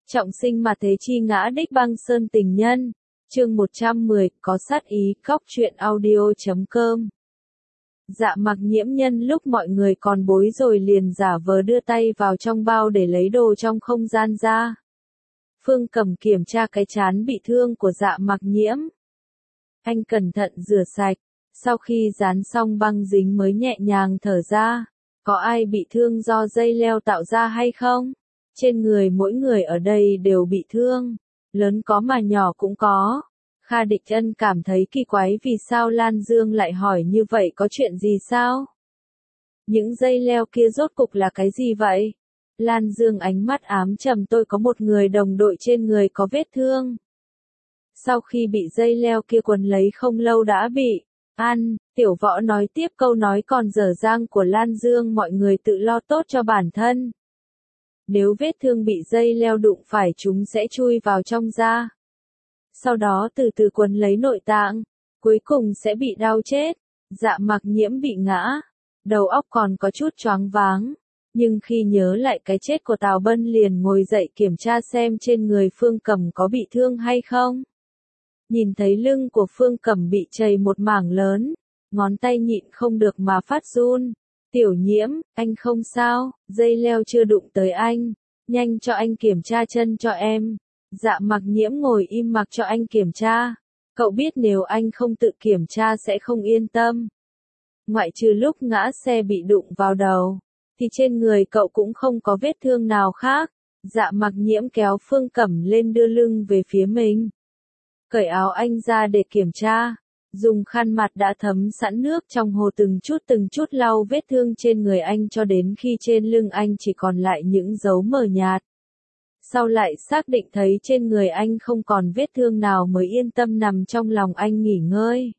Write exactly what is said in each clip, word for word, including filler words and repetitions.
Trọng sinh mà thế chi ngã đích băng sơn tình nhân. Chương một trăm mười, có sát ý, cóc truyện audio chấm com. Dạ Mặc Nhiễm nhân lúc mọi người còn bối rồi liền giả vờ đưa tay vào trong bao để lấy đồ trong không gian ra. Phương Cầm kiểm tra cái trán bị thương của Dạ Mặc Nhiễm. Anh cẩn thận rửa sạch, sau khi dán xong băng dính mới nhẹ nhàng thở ra. Có ai bị thương do dây leo tạo ra hay không? Trên người mỗi người ở đây đều bị thương, lớn có mà nhỏ cũng có. Kha Địch Ân cảm thấy kỳ quái vì sao Lan Dương lại hỏi như vậy, có chuyện gì sao? Những dây leo kia rốt cục là cái gì vậy? Lan Dương ánh mắt ám trầm, tôi có một người đồng đội trên người có vết thương. Sau khi bị dây leo kia quấn lấy không lâu đã bị ăn. Tiểu Võ nói tiếp câu nói còn dở dang của Lan Dương, mọi người tự lo tốt cho bản thân. Nếu vết thương bị dây leo đụng phải chúng sẽ chui vào trong da. Sau đó từ từ quấn lấy nội tạng, cuối cùng sẽ bị đau chết. Dạ Mặc Nhiễm bị ngã, đầu óc còn có chút choáng váng, nhưng khi nhớ lại cái chết của Tào Bân liền ngồi dậy kiểm tra xem trên người Phương Cầm có bị thương hay không. Nhìn thấy lưng của Phương Cầm bị chảy một mảng lớn, ngón tay nhịn không được mà phát run. Tiểu Nhiễm, anh không sao, dây leo chưa đụng tới anh, nhanh cho anh kiểm tra chân cho em. Dạ Mặc Nhiễm ngồi im mặc cho anh kiểm tra, cậu biết nếu anh không tự kiểm tra sẽ không yên tâm. Ngoại trừ lúc ngã xe bị đụng vào đầu, thì trên người cậu cũng không có vết thương nào khác. Dạ Mặc Nhiễm kéo Phương Cẩm lên đưa lưng về phía mình. Cởi áo anh ra để kiểm tra. Dùng khăn mặt đã thấm sẵn nước trong hồ từng chút từng chút lau vết thương trên người anh cho đến khi trên lưng anh chỉ còn lại những dấu mờ nhạt. Sau lại xác định thấy trên người anh không còn vết thương nào mới yên tâm nằm trong lòng anh nghỉ ngơi.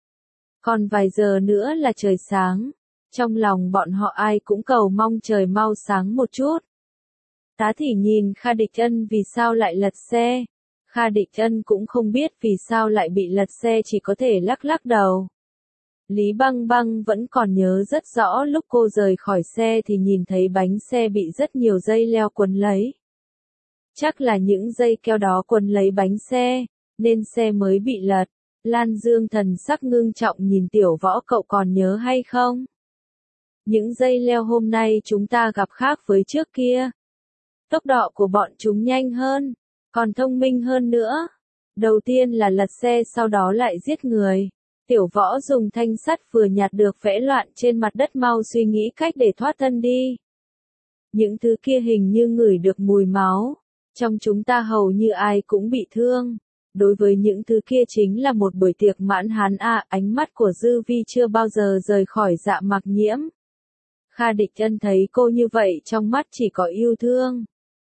Còn vài giờ nữa là trời sáng. Trong lòng bọn họ ai cũng cầu mong trời mau sáng một chút. Tá Thị nhìn Kha Địch Ân vì sao lại lật xe. Kha Địch Ân cũng không biết vì sao lại bị lật xe, chỉ có thể lắc lắc đầu. Lý Băng Băng vẫn còn nhớ rất rõ lúc cô rời khỏi xe thì nhìn thấy bánh xe bị rất nhiều dây leo quấn lấy. Chắc là những dây keo đó quấn lấy bánh xe, nên xe mới bị lật. Lan Dương thần sắc ngưng trọng nhìn Tiểu Võ, cậu còn nhớ hay không? Những dây leo hôm nay chúng ta gặp khác với trước kia. Tốc độ của bọn chúng nhanh hơn, còn thông minh hơn nữa. Đầu tiên là lật xe, sau đó lại giết người. Tiểu Võ dùng thanh sắt vừa nhặt được vẽ loạn trên mặt đất, mau suy nghĩ cách để thoát thân đi. Những thứ kia hình như ngửi được mùi máu. Trong chúng ta hầu như ai cũng bị thương. Đối với những thứ kia chính là một buổi tiệc mãn hán à. Ánh mắt của Dư Vi chưa bao giờ rời khỏi Dạ Mặc Nhiễm. Kha Địch Ân thấy cô như vậy trong mắt chỉ có yêu thương.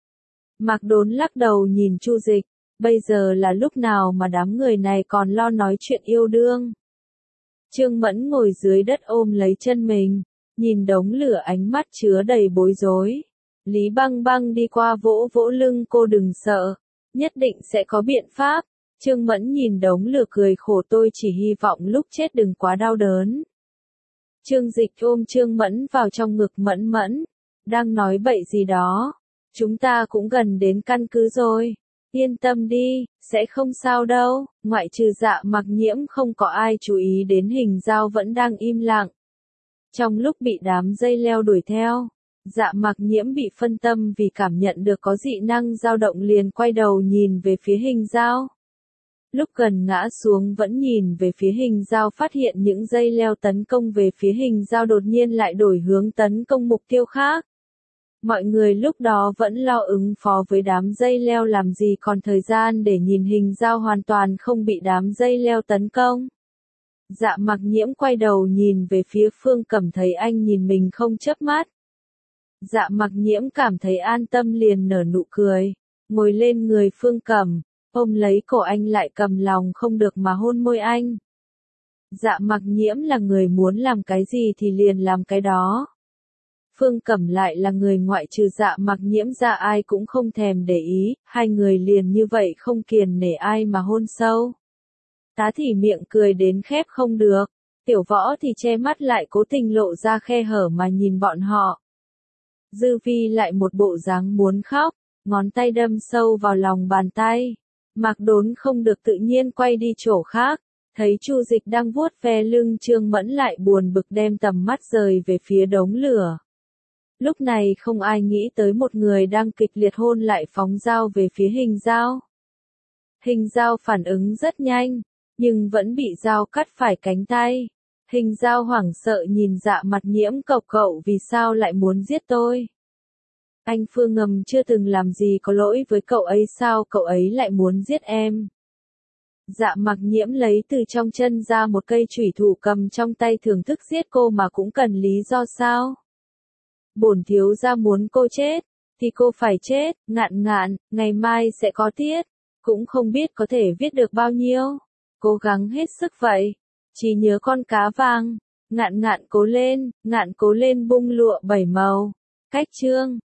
Mạc Đốn lắc đầu nhìn Chu Dịch, bây giờ là lúc nào mà đám người này còn lo nói chuyện yêu đương. Trương Mẫn ngồi dưới đất ôm lấy chân mình, nhìn đống lửa ánh mắt chứa đầy bối rối. Lý Băng Băng đi qua vỗ vỗ lưng cô, đừng sợ, nhất định sẽ có biện pháp. Trương Mẫn nhìn đống lửa cười khổ, tôi chỉ hy vọng lúc chết đừng quá đau đớn. Trương Dịch ôm Trương Mẫn vào trong ngực, Mẫn Mẫn, đang nói bậy gì đó. Chúng ta cũng gần đến căn cứ rồi. Yên tâm đi, sẽ không sao đâu. Ngoại trừ Dạ Mặc Nhiễm không có ai chú ý đến Hình Dao vẫn đang im lặng. Trong lúc bị đám dây leo đuổi theo, Dạ Mặc Nhiễm bị phân tâm vì cảm nhận được có dị năng dao động, liền quay đầu nhìn về phía Hình Dao. Lúc gần ngã xuống vẫn nhìn về phía Hình Dao, phát hiện những dây leo tấn công về phía Hình Dao đột nhiên lại đổi hướng tấn công mục tiêu khác. Mọi người lúc đó vẫn lo ứng phó với đám dây leo làm gì còn thời gian để nhìn Hình Dao hoàn toàn không bị đám dây leo tấn công. Dạ Mặc Nhiễm quay đầu nhìn về phía Phương Cẩm, thấy anh nhìn mình không chớp mắt. Dạ Mặc Nhiễm cảm thấy an tâm liền nở nụ cười, ngồi lên người Phương Cẩm, ôm lấy cổ anh, lại cầm lòng không được mà hôn môi anh. Dạ Mặc Nhiễm là người muốn làm cái gì thì liền làm cái đó. Phương Cẩm lại là người ngoại trừ Dạ Mặc Nhiễm ra ai cũng không thèm để ý, hai người liền như vậy không kiêng nể ai mà hôn sâu. Tá Thị miệng cười đến khép không được, Tiểu Võ thì che mắt lại cố tình lộ ra khe hở mà nhìn bọn họ. Dư Vi lại một bộ dáng muốn khóc, ngón tay đâm sâu vào lòng bàn tay. Mạc Đốn không được tự nhiên quay đi chỗ khác, thấy Chu Dịch đang vuốt ve lưng Trương Mẫn lại buồn bực đem tầm mắt rời về phía đống lửa. Lúc này không ai nghĩ tới một người đang kịch liệt hôn lại phóng dao về phía Hình Dao. Hình Dao phản ứng rất nhanh, nhưng vẫn bị dao cắt phải cánh tay. Hình Dao hoảng sợ nhìn Dạ Mặt Nhiễm, cậu cậu vì sao lại muốn giết tôi? Anh Phương Ngầm chưa từng làm gì có lỗi với cậu ấy, sao cậu ấy lại muốn giết em? Dạ Mặc Nhiễm lấy từ trong chân ra một cây chủy thủ cầm trong tay, thưởng thức giết cô mà cũng cần lý do sao? Bổn thiếu gia muốn cô chết, thì cô phải chết. Ngạn Ngạn, ngày mai sẽ có tiết, cũng không biết có thể viết được bao nhiêu. Cố gắng hết sức vậy, chỉ nhớ con cá vàng. Ngạn Ngạn cố lên, Ngạn cố lên, bung lụa bảy màu. Cách chương